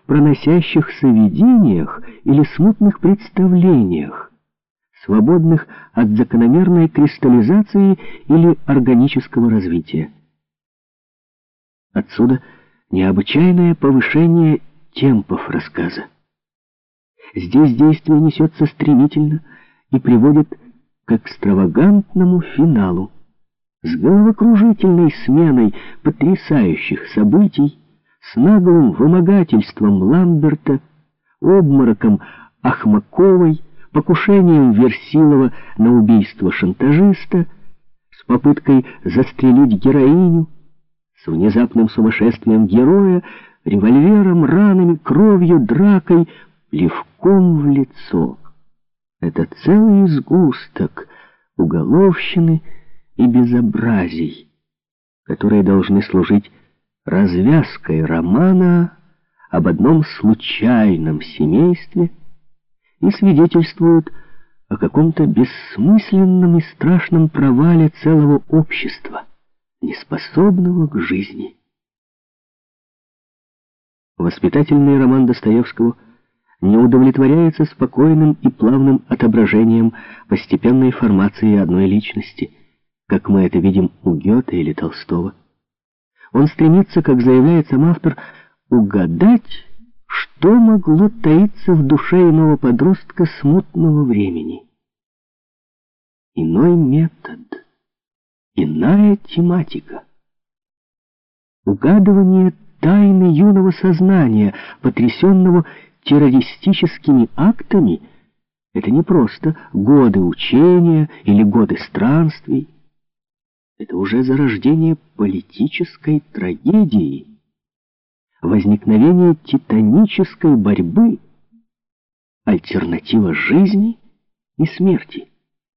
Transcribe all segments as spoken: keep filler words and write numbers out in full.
проносящихся видениях или смутных представлениях, свободных от закономерной кристаллизации или органического развития. Отсюда необычайное повышение темпов рассказа. Здесь действие несется стремительно и приводит к экстравагантному финалу, с головокружительной сменой потрясающих событий, с наглым вымогательством Ламберта, обмороком Ахмаковой, покушением Версилова на убийство шантажиста, с попыткой застрелить героиню, с внезапным сумасшествием героя, револьвером, ранами, кровью, дракой, плевком в лицо. Это целый сгусток уголовщины и безобразий, которые должны служить развязкой романа об одном случайном семействе и свидетельствуют о каком-то бессмысленном и страшном провале целого общества, неспособного к жизни. Воспитательный роман Достоевского не удовлетворяется спокойным и плавным отображением постепенной формации одной личности, как мы это видим у Гёте или Толстого. Он стремится, как заявляет сам автор, угадать, что могло таиться в душе иного подростка смутного времени. Иной метод, иная тематика. Угадывание тайны юного сознания, потрясенного террористическими актами, это не просто годы учения или годы странствий. Это уже зарождение политической трагедии, возникновение титанической борьбы, альтернатива жизни и смерти.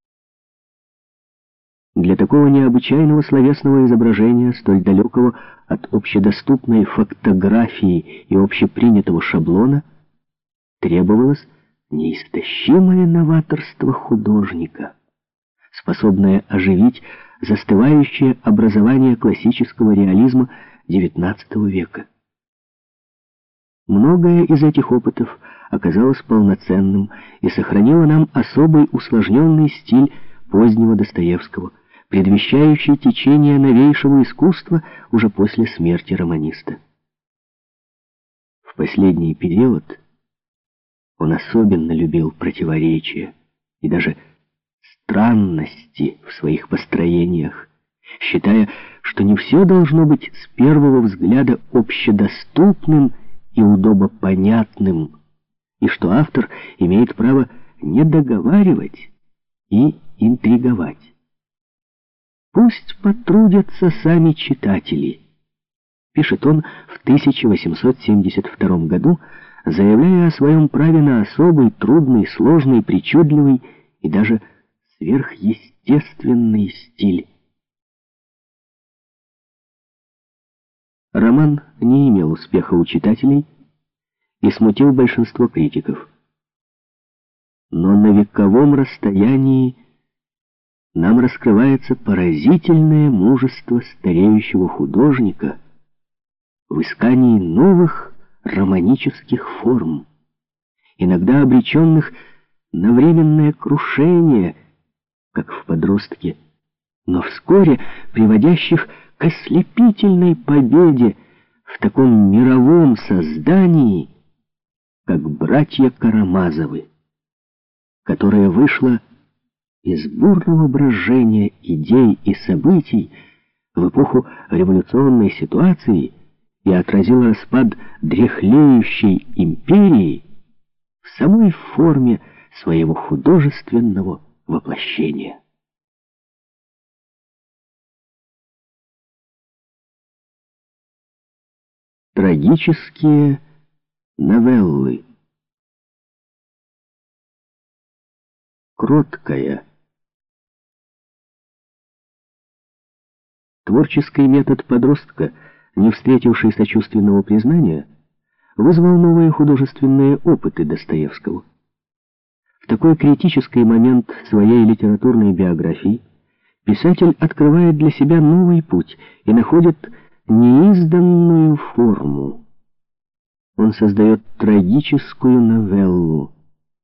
Для такого необычайного словесного изображения, столь далекого от общедоступной фактографии и общепринятого шаблона, требовалось неистощимое новаторство художника, способное оживить застывающее образование классического реализма девятнадцатого века. Многое из этих опытов оказалось полноценным и сохранило нам особый усложненный стиль позднего Достоевского, предвещающий течение новейшего искусства уже после смерти романиста. В последний период он особенно любил противоречия и даже странности в своих построениях, считая, что не все должно быть с первого взгляда общедоступным и удобопонятным, и что автор имеет право не договаривать и интриговать. «Пусть потрудятся сами читатели», — пишет он в тысяча восемьсот семьдесят втором году, заявляя о своем праве на особый, трудный, сложный, причудливый и даже сверхъестественный стиль. Роман не имел успеха у читателей и смутил большинство критиков. Но на вековом расстоянии нам раскрывается поразительное мужество стареющего художника в искании новых романических форм, иногда обреченных на временное крушение, как в «Подростке», но вскоре приводящих к ослепительной победе в таком мировом создании, как «Братья Карамазовы», которое вышло из бурного брожения идей и событий в эпоху революционной ситуации и отразило распад дряхлеющей империи в самой форме своего художественного воплощения. Трагические новеллы. Кроткая. Творческий метод подростка, не встретивший сочувственного признания, вызвал новые художественные опыты Достоевского. В такой критический момент своей литературной биографии писатель открывает для себя новый путь и находит неизданную форму. Он создает трагическую новеллу.